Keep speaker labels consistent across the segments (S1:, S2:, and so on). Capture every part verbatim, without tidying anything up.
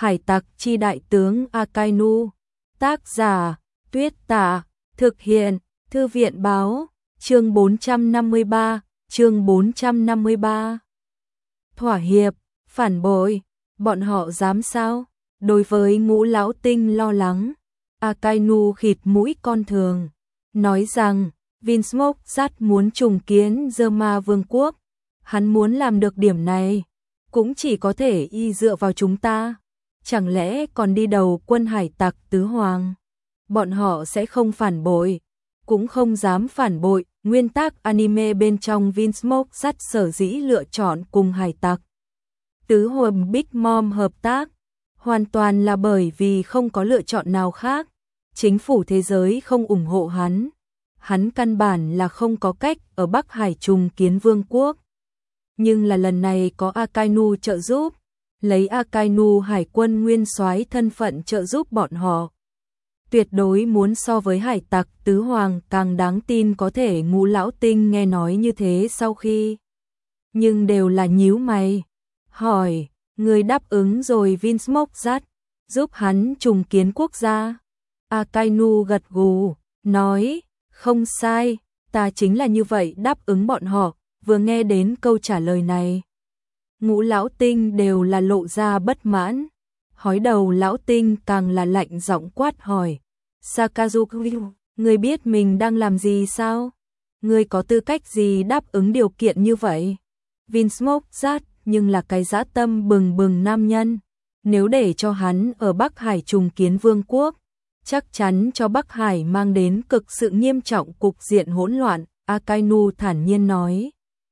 S1: Hải tặc chi đại tướng Akainu. Tác giả Tuyết Tả. Thực hiện Thư viện báo. Chương bốn trăm năm mươi ba. Chương bốn trăm năm mươi ba. Thỏa hiệp, phản bội, bọn họ dám sao? Đối với Ngũ Lão Tinh lo lắng, Akainu khịt mũi con thường, nói rằng Vinsmoke rất muốn trùng kiến Zerma Vương quốc. Hắn muốn làm được điểm này, cũng chỉ có thể y dựa vào chúng ta. Chẳng lẽ còn đi đầu quân hải tặc tứ hoàng? Bọn họ sẽ không phản bội, cũng không dám phản bội. Nguyên tác anime bên trong Vinsmoke rất sở dĩ lựa chọn cùng hải tặc tứ hoàng Big Mom hợp tác, hoàn toàn là bởi vì không có lựa chọn nào khác. Chính phủ thế giới không ủng hộ hắn. Hắn căn bản là không có cách ở Bắc Hải trùng kiến vương quốc. Nhưng là lần này có Akainu trợ giúp, lấy Akainu hải quân nguyên soái thân phận trợ giúp bọn họ. Tuyệt đối muốn so với hải tặc tứ hoàng càng đáng tin. Có thể Ngũ Lão Tinh nghe nói như thế sau khi, nhưng đều là nhíu mày, hỏi, người đáp ứng rồi Vinsmoke dắt, giúp hắn trùng kiến quốc gia. Akainu gật gù, nói, không sai, ta chính là như vậy đáp ứng bọn họ. Vừa nghe đến câu trả lời này, Ngũ Lão Tinh đều là lộ ra bất mãn. Hói đầu Lão Tinh càng là lạnh giọng quát hỏi, Sakazuki, ngươi biết mình đang làm gì sao? Ngươi có tư cách gì đáp ứng điều kiện như vậy? Vinsmoke rát nhưng là cái dã tâm bừng bừng nam nhân. Nếu để cho hắn ở Bắc Hải trùng kiến vương quốc, chắc chắn cho Bắc Hải mang đến cực sự nghiêm trọng cục diện hỗn loạn. Akainu thản nhiên nói,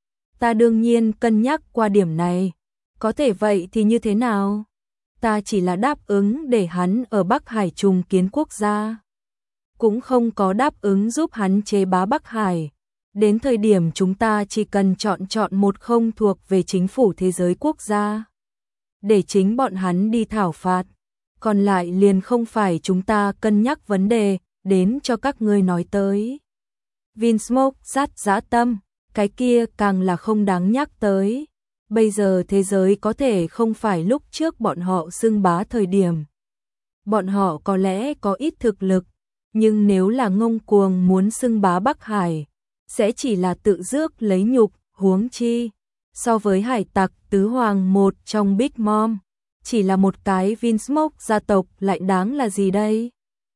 S1: ta đương nhiên cân nhắc qua điểm này. Có thể vậy thì như thế nào? Ta chỉ là đáp ứng để hắn ở Bắc Hải trùng kiến quốc gia, cũng không có đáp ứng giúp hắn chế bá Bắc Hải. Đến thời điểm chúng ta chỉ cần chọn chọn một không thuộc về chính phủ thế giới quốc gia, để chính bọn hắn đi thảo phạt. Còn lại liền không phải chúng ta cân nhắc vấn đề, đến cho các ngươi nói tới. Vinsmoke rát dã tâm, cái kia càng là không đáng nhắc tới. Bây giờ thế giới có thể không phải lúc trước bọn họ xưng bá thời điểm. Bọn họ có lẽ có ít thực lực, nhưng nếu là ngông cuồng muốn xưng bá Bắc Hải, sẽ chỉ là tự rước lấy nhục. Huống chi, so với hải tặc tứ hoàng một trong Big Mom, chỉ là một cái Vinsmoke gia tộc lại đáng là gì đây?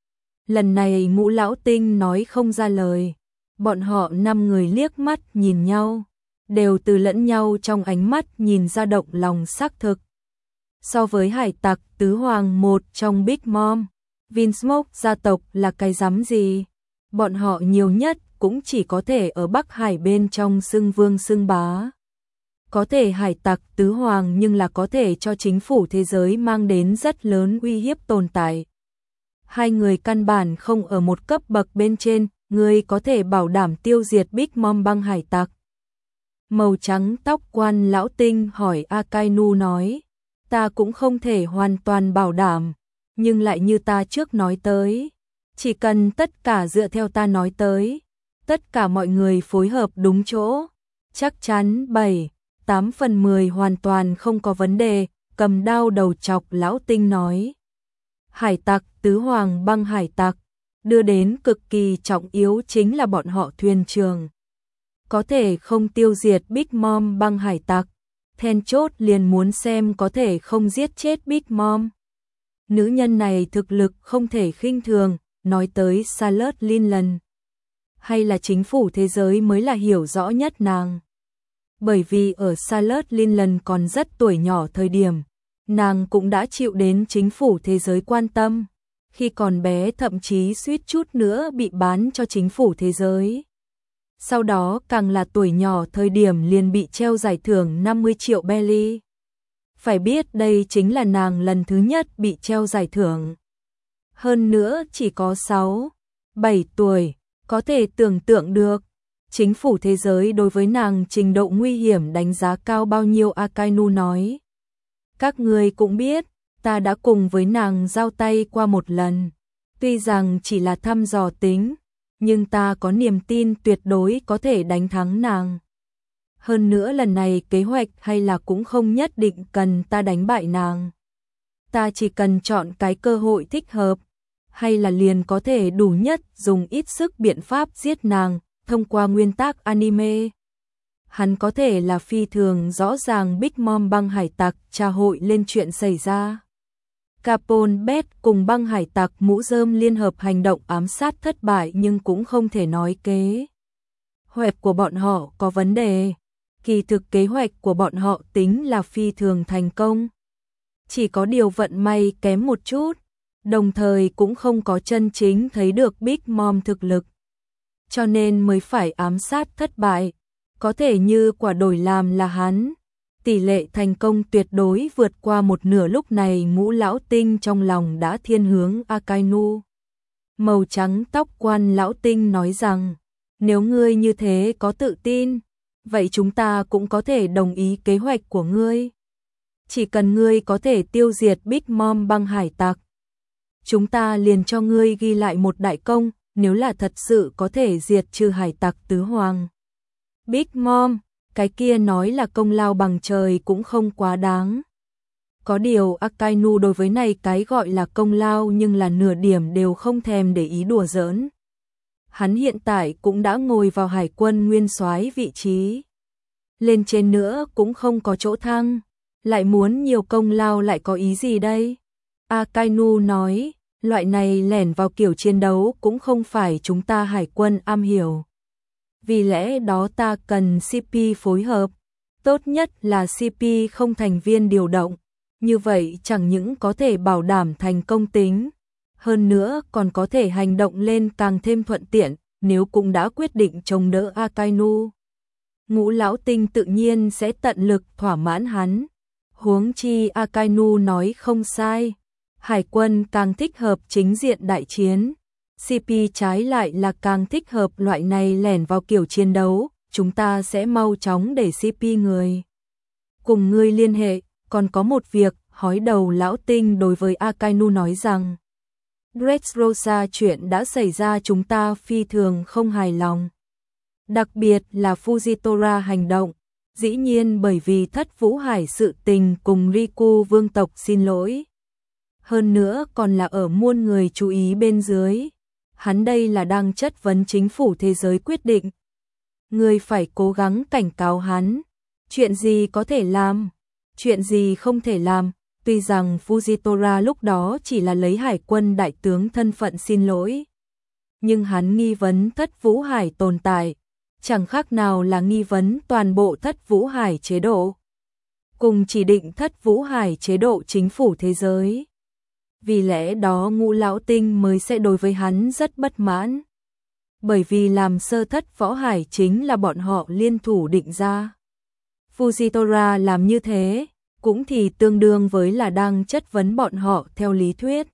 S1: Lần này Ngũ Lão Tinh nói không ra lời. Bọn họ năm người liếc mắt nhìn nhau, đều từ lẫn nhau trong ánh mắt nhìn ra động lòng xác thực. So với hải tặc tứ hoàng một trong Big Mom, Vinsmoke gia tộc là cái rắm gì? Bọn họ nhiều nhất cũng chỉ có thể ở Bắc Hải bên trong xưng vương xưng bá. Có thể hải tặc tứ hoàng nhưng là có thể cho chính phủ thế giới mang đến rất lớn uy hiếp tồn tại. Hai người căn bản không ở một cấp bậc bên trên. Người có thể bảo đảm tiêu diệt Big Mom băng hải tặc? Màu trắng tóc quan Lão Tinh hỏi. Akainu nói, ta cũng không thể hoàn toàn bảo đảm, nhưng lại như ta trước nói tới, chỉ cần tất cả dựa theo ta nói tới, tất cả mọi người phối hợp đúng chỗ, chắc chắn bảy, tám phần mười hoàn toàn không có vấn đề. Cầm đao đầu chọc Lão Tinh nói, hải tặc tứ hoàng băng hải tặc đưa đến cực kỳ trọng yếu chính là bọn họ thuyền trưởng. Có thể không tiêu diệt Big Mom băng hải tặc, then chốt liền muốn xem có thể không giết chết Big Mom. Nữ nhân này thực lực không thể khinh thường. Nói tới Charlotte Linland, hay là chính phủ thế giới mới là hiểu rõ nhất nàng. Bởi vì ở Charlotte Linland còn rất tuổi nhỏ thời điểm, nàng cũng đã chịu đến chính phủ thế giới quan tâm. Khi còn bé thậm chí suýt chút nữa bị bán cho chính phủ thế giới. Sau đó càng là tuổi nhỏ thời điểm liền bị treo giải thưởng năm mươi triệu belly. Phải biết đây chính là nàng lần thứ nhất bị treo giải thưởng. Hơn nữa chỉ có sáu, bảy tuổi, có thể tưởng tượng được. Chính phủ thế giới đối với nàng trình độ nguy hiểm đánh giá cao bao nhiêu. Akainu nói, các người cũng biết, ta đã cùng với nàng giao tay qua một lần. Tuy rằng chỉ là thăm dò tính, nhưng ta có niềm tin tuyệt đối có thể đánh thắng nàng. Hơn nữa lần này kế hoạch hay là cũng không nhất định cần ta đánh bại nàng. ta chỉ cần chọn cái cơ hội thích hợp, hay là liền có thể đủ nhất dùng ít sức biện pháp giết nàng, thông qua nguyên tắc anime. Hắn có thể là phi thường rõ ràng Big Mom băng hải tặc tra hội lên chuyện xảy ra. Capone Bet cùng băng hải tặc mũ rơm liên hợp hành động ám sát thất bại nhưng cũng không thể nói kế hoạch của bọn họ có vấn đề. Kỳ thực kế hoạch của bọn họ tính là phi thường thành công. Chỉ có điều vận may kém một chút, đồng thời cũng không có chân chính thấy được Big Mom thực lực. Cho nên mới phải ám sát thất bại. Có thể như quả đổi làm là hắn, tỷ lệ thành công tuyệt đối vượt qua một nửa. Lúc này Ngũ lão tinh trong lòng đã thiên hướng Akainu. Màu trắng tóc quan lão tinh nói rằng, nếu ngươi như thế có tự tin, vậy chúng ta cũng có thể đồng ý kế hoạch của ngươi. Chỉ cần ngươi có thể tiêu diệt Big Mom băng hải tặc, chúng ta liền cho ngươi ghi lại một đại công, nếu là thật sự có thể diệt trừ hải tặc tứ hoàng Big Mom, cái kia nói là công lao bằng trời cũng không quá đáng. Có điều Akainu đối với này cái gọi là công lao nhưng là nửa điểm đều không thèm để ý đùa giỡn. Hắn hiện tại cũng đã ngồi vào hải quân nguyên soái vị trí. Lên trên nữa cũng không có chỗ thăng, lại muốn nhiều công lao lại có ý gì đây? Akainu nói, loại này lẻn vào kiểu chiến đấu cũng không phải chúng ta hải quân am hiểu. Vì lẽ đó ta cần xê pê phối hợp, tốt nhất là xê pê không thành viên điều động, như vậy chẳng những có thể bảo đảm thành công tính, hơn nữa còn có thể hành động lên càng thêm thuận tiện, nếu cũng đã quyết định chống đỡ Akainu. Ngũ lão tinh tự nhiên sẽ tận lực thỏa mãn hắn, huống chi Akainu nói không sai, hải quân càng thích hợp chính diện đại chiến. xê pê trái lại là càng thích hợp loại này lẻn vào kiểu chiến đấu, chúng ta sẽ mau chóng để xê pê người cùng ngươi liên hệ. Còn có một việc, hói đầu lão tinh đối với Akainu nói rằng, Dressrosa chuyện đã xảy ra chúng ta phi thường không hài lòng. Đặc biệt là Fujitora hành động, dĩ nhiên bởi vì Thất Vũ Hải sự tình cùng Riku vương tộc xin lỗi. Hơn nữa còn là ở muôn người chú ý bên dưới. Hắn đây là đang chất vấn chính phủ thế giới quyết định. Người phải cố gắng cảnh cáo hắn. Chuyện gì có thể làm, chuyện gì không thể làm. Tuy rằng Fujitora lúc đó chỉ là lấy hải quân đại tướng thân phận xin lỗi, nhưng hắn nghi vấn Thất Vũ Hải tồn tại, chẳng khác nào là nghi vấn toàn bộ Thất Vũ Hải chế độ, cùng chỉ định Thất Vũ Hải chế độ chính phủ thế giới. Vì lẽ đó Ngũ lão tinh mới sẽ đối với hắn rất bất mãn. Bởi vì làm sơ thất võ hải chính là bọn họ liên thủ định ra. Fujitora làm như thế, cũng thì tương đương với là đang chất vấn bọn họ theo lý thuyết.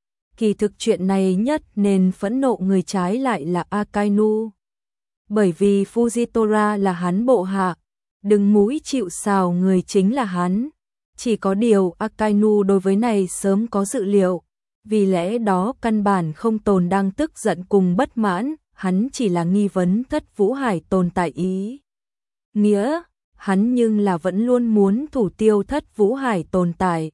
S1: Kỳ thực chuyện này nhất nên phẫn nộ người trái lại là Akainu. Bởi vì Fujitora là hắn bộ hạ, đừng mũi chịu sào người chính là hắn. Chỉ có điều Akainu đối với này sớm có dự liệu, vì lẽ đó căn bản không tồn đang tức giận cùng bất mãn, hắn chỉ là nghi vấn Thất Vũ Hải tồn tại ý. Nghĩa, hắn nhưng là vẫn luôn muốn thủ tiêu Thất Vũ Hải tồn tại.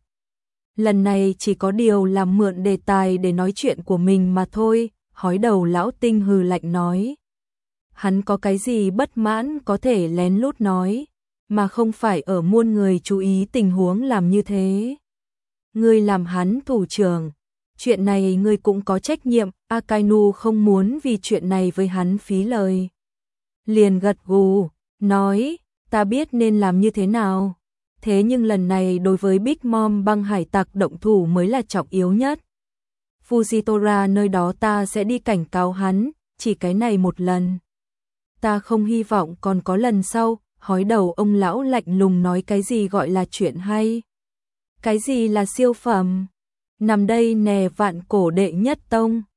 S1: Lần này chỉ có điều là mượn đề tài để nói chuyện của mình mà thôi, hói đầu lão tinh hừ lạnh nói. Hắn có cái gì bất mãn có thể lén lút nói, mà không phải ở muôn người chú ý tình huống làm như thế. Ngươi làm hắn thủ trưởng, chuyện này ngươi cũng có trách nhiệm. Akainu không muốn vì chuyện này với hắn phí lời, liền gật gù, nói, ta biết nên làm như thế nào. Thế nhưng lần này đối với Big Mom băng hải tặc động thủ mới là trọng yếu nhất. Fujitora nơi đó ta sẽ đi cảnh cáo hắn, chỉ cái này một lần. Ta không hy vọng còn có lần sau. Hói đầu ông lão lạnh lùng nói cái gì gọi là chuyện hay, cái gì là siêu phẩm. Nằm đây nè vạn cổ đệ nhất tông.